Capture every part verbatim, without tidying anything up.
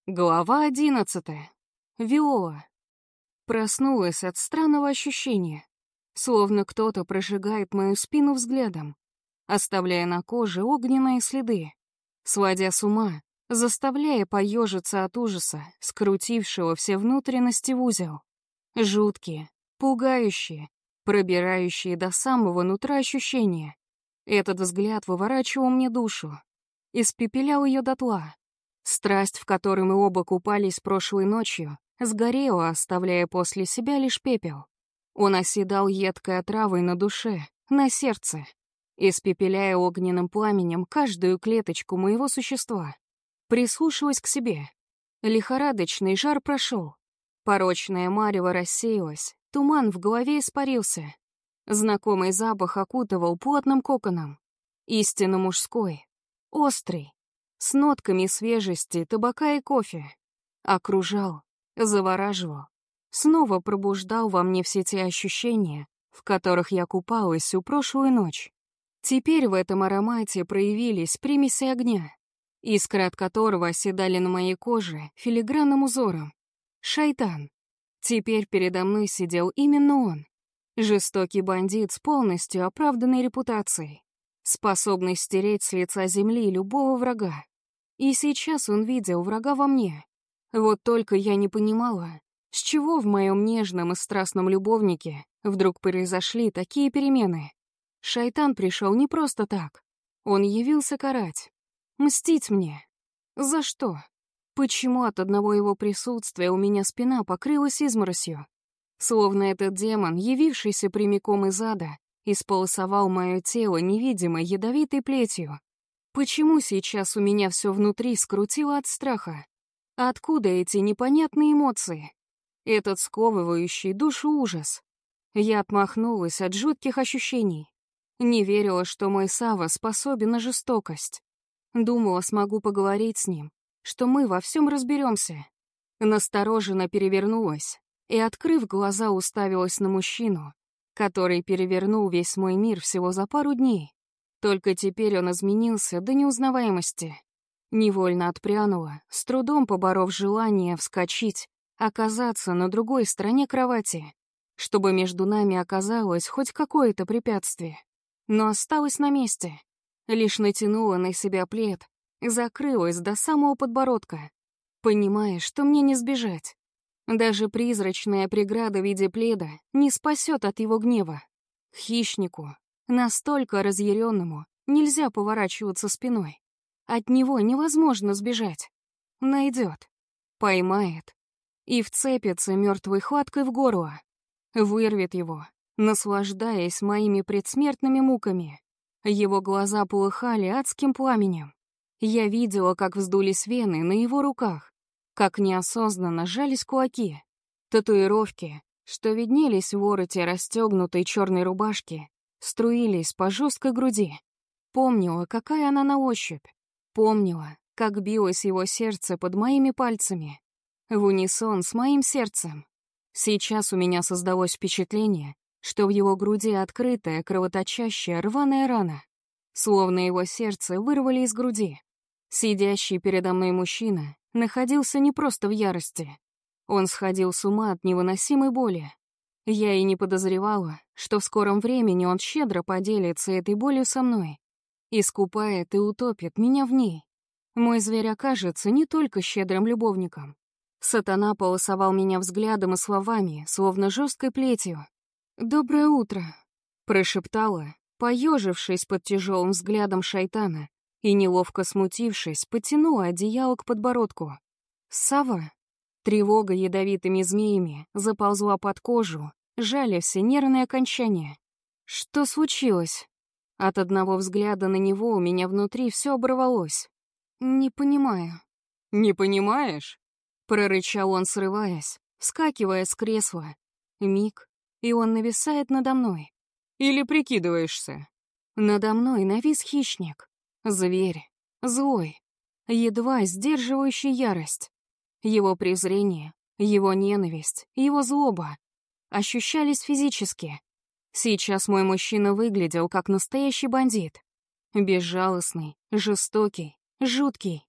Глава одиннадцатая. Виола. Проснулась от странного ощущения, словно кто-то прожигает мою спину взглядом, оставляя на коже огненные следы, сводя с ума, заставляя поежиться от ужаса, скрутившего все внутренности в узел. Жуткие, пугающие, пробирающие до самого нутра ощущения. Этот взгляд выворачивал мне душу, испепелял ее дотла. Страсть, в которой мы оба купались прошлой ночью, сгорела, оставляя после себя лишь пепел. Он оседал едкой отравой на душе, на сердце, испепеляя огненным пламенем каждую клеточку моего существа. Прислушалась к себе. Лихорадочный жар прошел. Порочное марево рассеялось, туман в голове испарился. Знакомый запах окутывал плотным коконом. Истинно мужской, острый, с нотками свежести, табака и кофе. Окружал, завораживал, снова пробуждал во мне все те ощущения, в которых я купалась всю прошлую ночь. Теперь в этом аромате проявились примеси огня, искры от которого оседали на моей коже филигранным узором. Шайтан. Теперь передо мной сидел именно он. Жестокий бандит с полностью оправданной репутацией, способный стереть с лица земли любого врага. И сейчас он видел врага во мне. Вот только я не понимала, с чего в моем нежном и страстном любовнике вдруг произошли такие перемены. Шайтан пришел не просто так. Он явился карать, мстить мне. За что? Почему от одного его присутствия у меня спина покрылась изморосью? Словно этот демон, явившийся прямиком из ада, исполосовал мое тело невидимой ядовитой плетью. Почему сейчас у меня все внутри скрутило от страха? Откуда эти непонятные эмоции? Этот сковывающий душу ужас. Я отмахнулась от жутких ощущений. Не верила, что мой Сава способен на жестокость. Думала, смогу поговорить с ним, что мы во всем разберемся. Настороженно перевернулась и, открыв глаза, уставилась на мужчину, который перевернул весь мой мир всего за пару дней. Только теперь он изменился до неузнаваемости. Невольно отпрянула, с трудом поборов желание вскочить, оказаться на другой стороне кровати, чтобы между нами оказалось хоть какое-то препятствие. Но осталась на месте. Лишь натянула на себя плед, закрылась до самого подбородка, понимая, что мне не сбежать. Даже призрачная преграда в виде пледа не спасет от его гнева. Хищнику, настолько разъяренному, нельзя поворачиваться спиной. От него невозможно сбежать. Найдет, поймает и вцепится мертвой хваткой в горло. Вырвет его, наслаждаясь моими предсмертными муками. Его глаза полыхали адским пламенем. Я видела, как вздулись вены на его руках, как неосознанно сжались кулаки. Татуировки, что виднелись в вороте расстегнутой черной рубашки, струились по жесткой груди. Помнила, какая она на ощупь. Помнила, как билось его сердце под моими пальцами. В унисон с моим сердцем. Сейчас у меня создалось впечатление, что в его груди открытая, кровоточащая, рваная рана. Словно его сердце вырвали из груди. Сидящий передо мной мужчина находился не просто в ярости. Он сходил с ума от невыносимой боли. Я и не подозревала, что в скором времени он щедро поделится этой болью со мной. Искупает и утопит меня в ней. Мой зверь окажется не только щедрым любовником. Сатана полосовал меня взглядом и словами, словно жесткой плетью. «Доброе утро», — прошептала, поежившись под тяжелым взглядом шайтана, и, неловко смутившись, потянула одеяло к подбородку. «Сава?» Тревога ядовитыми змеями заползла под кожу, жали все нервные окончания. «Что случилось?» От одного взгляда на него у меня внутри все оборвалось. «Не понимаю». «Не понимаешь?» — прорычал он, срываясь, вскакивая с кресла. Миг, и он нависает надо мной. «Или прикидываешься?» Надо мной навис хищник. Зверь. Злой. Едва сдерживающий ярость. Его презрение, его ненависть, его злоба ощущались физически. Сейчас мой мужчина выглядел как настоящий бандит. Безжалостный, жестокий, жуткий.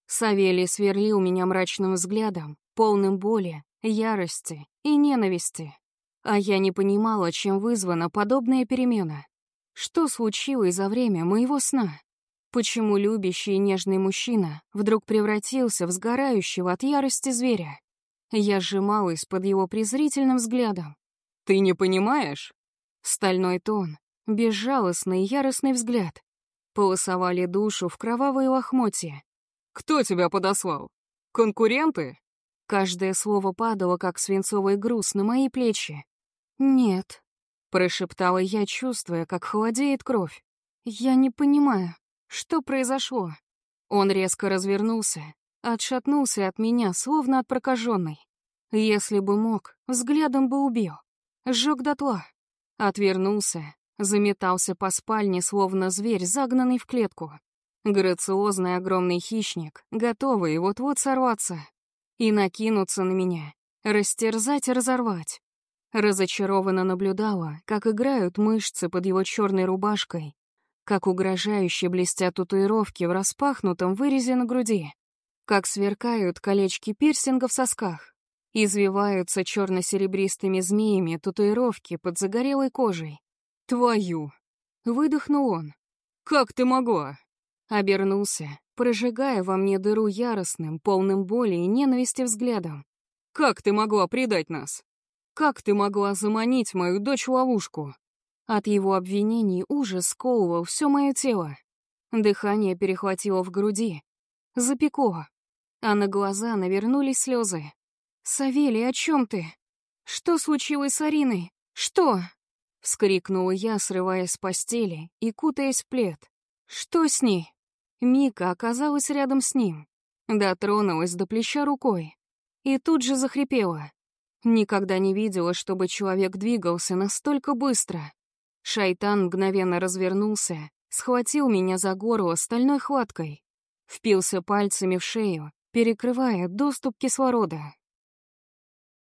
Савелий сверлил меня мрачным взглядом, полным боли, ярости и ненависти. А я не понимала, чем вызвана подобная перемена. Что случилось за время моего сна? Почему любящий и нежный мужчина вдруг превратился в сгорающего от ярости зверя? Я сжималась под его презрительным взглядом. «Ты не понимаешь?» Стальной тон, безжалостный и яростный взгляд полосовали душу в кровавые лохмотья. «Кто тебя подослал? Конкуренты?» Каждое слово падало, как свинцовый груз, на мои плечи. «Нет», — прошептала я, чувствуя, как холодеет кровь. «Я не понимаю, что произошло?» Он резко развернулся, отшатнулся от меня, словно от прокаженной. Если бы мог, взглядом бы убил. Сжег дотла. Отвернулся, заметался по спальне, словно зверь, загнанный в клетку. Грациозный огромный хищник, готовый вот-вот сорваться и накинуться на меня, растерзать и разорвать. Разочарованно наблюдала, как играют мышцы под его черной рубашкой, как угрожающе блестят татуировки в распахнутом вырезе на груди, как сверкают колечки пирсинга в сосках, извиваются черно-серебристыми змеями татуировки под загорелой кожей. «Твою!» — выдохнул он. «Как ты могла?» Обернулся, прожигая во мне дыру яростным, полным боли и ненависти взглядом. «Как ты могла предать нас? Как ты могла заманить мою дочь в ловушку?» От его обвинений ужас сковывал все мое тело. Дыхание перехватило в груди. Запекло. А на глаза навернулись слезы. «Савелий, о чем ты? Что случилось с Ариной? Что?» Вскрикнула я, срываясь с постели и кутаясь в плед. «Что с ней?» Мика оказалась рядом с ним. Дотронулась до плеча рукой. И тут же захрипела. Никогда не видела, чтобы человек двигался настолько быстро. Шайтан мгновенно развернулся, схватил меня за горло стальной хваткой. Впился пальцами в шею, перекрывая доступ кислорода.